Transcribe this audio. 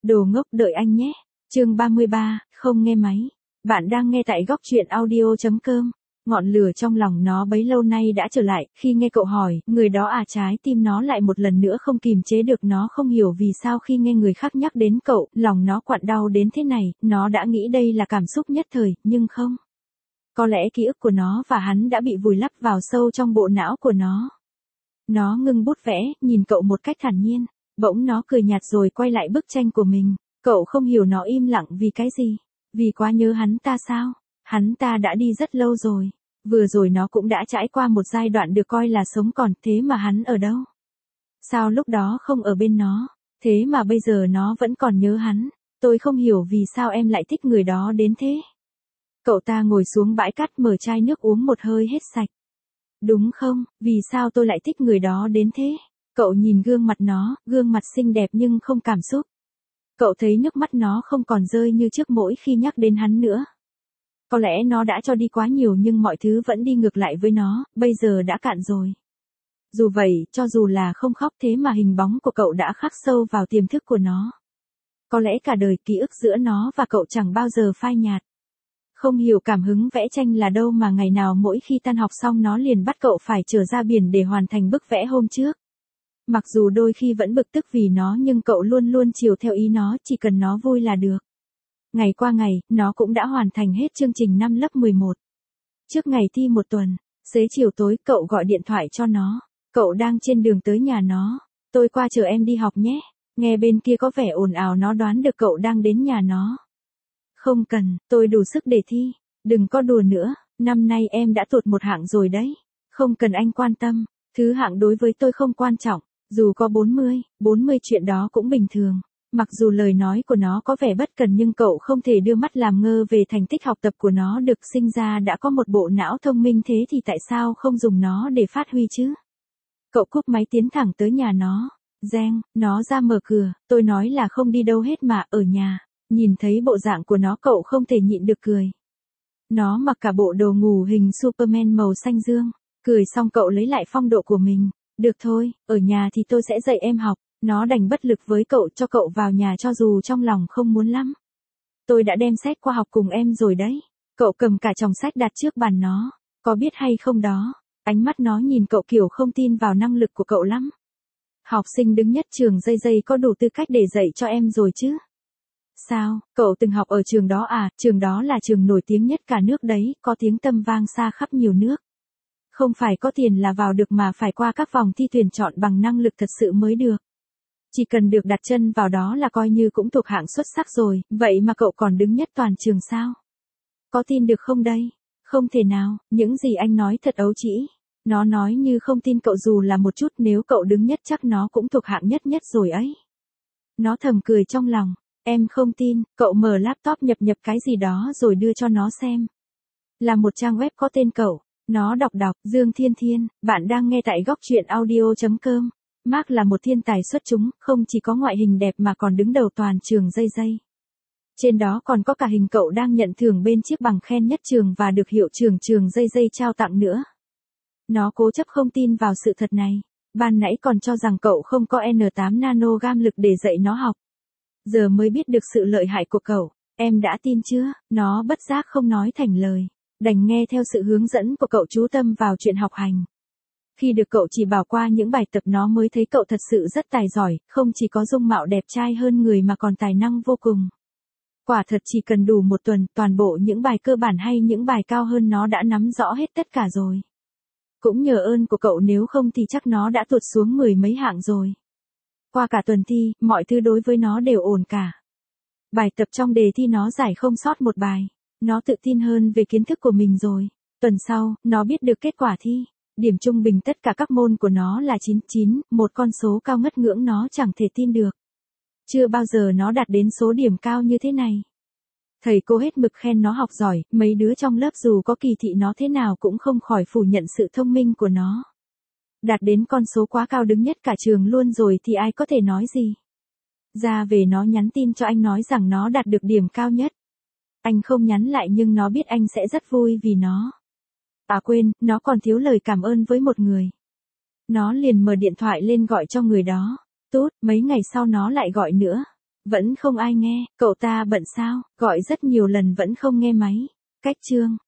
Đồ ngốc đợi anh nhé. Chương 33, không nghe máy. Bạn đang nghe tại góc truyện audio.com. Ngọn lửa trong lòng nó bấy lâu nay đã trở lại, khi nghe cậu hỏi, người đó à, trái tim nó lại một lần nữa không kìm chế được, nó không hiểu vì sao khi nghe người khác nhắc đến cậu, lòng nó quặn đau đến thế này, nó đã nghĩ đây là cảm xúc nhất thời, nhưng không. Có lẽ ký ức của nó và hắn đã bị vùi lấp vào sâu trong bộ não của nó. Nó ngưng bút vẽ, nhìn cậu một cách thản nhiên, bỗng nó cười nhạt rồi quay lại bức tranh của mình. Cậu không hiểu nó im lặng vì cái gì, vì quá nhớ hắn ta sao? Hắn ta đã đi rất lâu rồi. Vừa rồi nó cũng đã trải qua một giai đoạn được coi là sống còn, thế mà hắn ở đâu? Sao lúc đó không ở bên nó? Thế mà bây giờ nó vẫn còn nhớ hắn. Tôi không hiểu vì sao em lại thích người đó đến thế. Cậu ta ngồi xuống bãi cát mở chai nước uống một hơi hết sạch. Đúng không, vì sao tôi lại thích người đó đến thế? Cậu nhìn gương mặt nó, gương mặt xinh đẹp nhưng không cảm xúc. Cậu thấy nước mắt nó không còn rơi như trước mỗi khi nhắc đến hắn nữa. Có lẽ nó đã cho đi quá nhiều nhưng mọi thứ vẫn đi ngược lại với nó, bây giờ đã cạn rồi. Dù vậy, cho dù là không khóc thế mà hình bóng của cậu đã khắc sâu vào tiềm thức của nó. Có lẽ cả đời ký ức giữa nó và cậu chẳng bao giờ phai nhạt. Không hiểu cảm hứng vẽ tranh là đâu mà ngày nào mỗi khi tan học xong nó liền bắt cậu phải trở ra biển để hoàn thành bức vẽ hôm trước. Mặc dù đôi khi vẫn bực tức vì nó nhưng cậu luôn luôn chiều theo ý nó, chỉ cần nó vui là được. Ngày qua ngày, nó cũng đã hoàn thành hết chương trình năm lớp 11. Trước ngày thi một tuần, xế chiều tối cậu gọi điện thoại cho nó. Cậu đang trên đường tới nhà nó. Tôi qua chờ em đi học nhé. Nghe bên kia có vẻ ồn ào, nó đoán được cậu đang đến nhà nó. Không cần, tôi đủ sức để thi. Đừng có đùa nữa, năm nay em đã tụt một hạng rồi đấy. Không cần anh quan tâm, thứ hạng đối với tôi không quan trọng. Dù có 40 chuyện đó cũng bình thường. Mặc dù lời nói của nó có vẻ bất cần nhưng cậu không thể đưa mắt làm ngơ về thành tích học tập của nó, được sinh ra đã có một bộ não thông minh thế thì tại sao không dùng nó để phát huy chứ? Cậu cúp máy tiến thẳng tới nhà nó. Reng, nó ra mở cửa, tôi nói là không đi đâu hết mà, ở nhà. Nhìn thấy bộ dạng của nó cậu không thể nhịn được cười. Nó mặc cả bộ đồ ngủ hình Superman màu xanh dương. Cười xong cậu lấy lại phong độ của mình. Được thôi, ở nhà thì tôi sẽ dạy em học. Nó đành bất lực với cậu, cho cậu vào nhà cho dù trong lòng không muốn lắm. Tôi đã đem sách qua học cùng em rồi đấy. Cậu cầm cả chồng sách đặt trước bàn nó. Có biết hay không đó? Ánh mắt nó nhìn cậu kiểu không tin vào năng lực của cậu lắm. Học sinh đứng nhất trường dây dây có đủ tư cách để dạy cho em rồi chứ? Sao, cậu từng học ở trường đó à? Trường đó là trường nổi tiếng nhất cả nước đấy, có tiếng tăm vang xa khắp nhiều nước. Không phải có tiền là vào được mà phải qua các vòng thi tuyển chọn bằng năng lực thật sự mới được. Chỉ cần được đặt chân vào đó là coi như cũng thuộc hạng xuất sắc rồi, vậy mà cậu còn đứng nhất toàn trường sao? Có tin được không đây? Không thể nào, những gì anh nói thật ấu trĩ. Nó nói như không tin cậu dù là một chút, nếu cậu đứng nhất chắc nó cũng thuộc hạng nhất nhất rồi ấy. Nó thầm cười trong lòng, em không tin, cậu mở laptop nhập cái gì đó rồi đưa cho nó xem. Là một trang web có tên cậu, nó đọc, Dương Thiên Thiên, bạn đang nghe tại góc truyện audio.com. Mark là một thiên tài xuất chúng, không chỉ có ngoại hình đẹp mà còn đứng đầu toàn trường dây dây. Trên đó còn có cả hình cậu đang nhận thưởng bên chiếc bằng khen nhất trường và được hiệu trưởng trường dây dây trao tặng nữa. Nó cố chấp không tin vào sự thật này. Ban nãy còn cho rằng cậu không có N8 nano gam lực để dạy nó học. Giờ mới biết được sự lợi hại của cậu. Em đã tin chưa? Nó bất giác không nói thành lời. Đành nghe theo sự hướng dẫn của cậu, chú tâm vào chuyện học hành. Khi được cậu chỉ bảo qua những bài tập nó mới thấy cậu thật sự rất tài giỏi, không chỉ có dung mạo đẹp trai hơn người mà còn tài năng vô cùng. Quả thật chỉ cần đủ một tuần, toàn bộ những bài cơ bản hay những bài cao hơn nó đã nắm rõ hết tất cả rồi. Cũng nhờ ơn của cậu, nếu không thì chắc nó đã tụt xuống 10 mấy hạng rồi. Qua cả tuần thi, mọi thứ đối với nó đều ổn cả. Bài tập trong đề thi nó giải không sót một bài. Nó tự tin hơn về kiến thức của mình rồi. Tuần sau, nó biết được kết quả thi. Điểm trung bình tất cả các môn của nó là 99, một con số cao ngất ngưỡng nó chẳng thể tin được. Chưa bao giờ nó đạt đến số điểm cao như thế này. Thầy cô hết mực khen nó học giỏi, mấy đứa trong lớp dù có kỳ thị nó thế nào cũng không khỏi phủ nhận sự thông minh của nó. Đạt đến con số quá cao, đứng nhất cả trường luôn rồi thì ai có thể nói gì. Ra về nó nhắn tin cho anh nói rằng nó đạt được điểm cao nhất. Anh không nhắn lại nhưng nó biết anh sẽ rất vui vì nó. À quên, nó còn thiếu lời cảm ơn với một người. Nó liền mở điện thoại lên gọi cho người đó. Tút, mấy ngày sau nó lại gọi nữa. Vẫn không ai nghe, cậu ta bận sao, gọi rất nhiều lần vẫn không nghe máy. Cách chương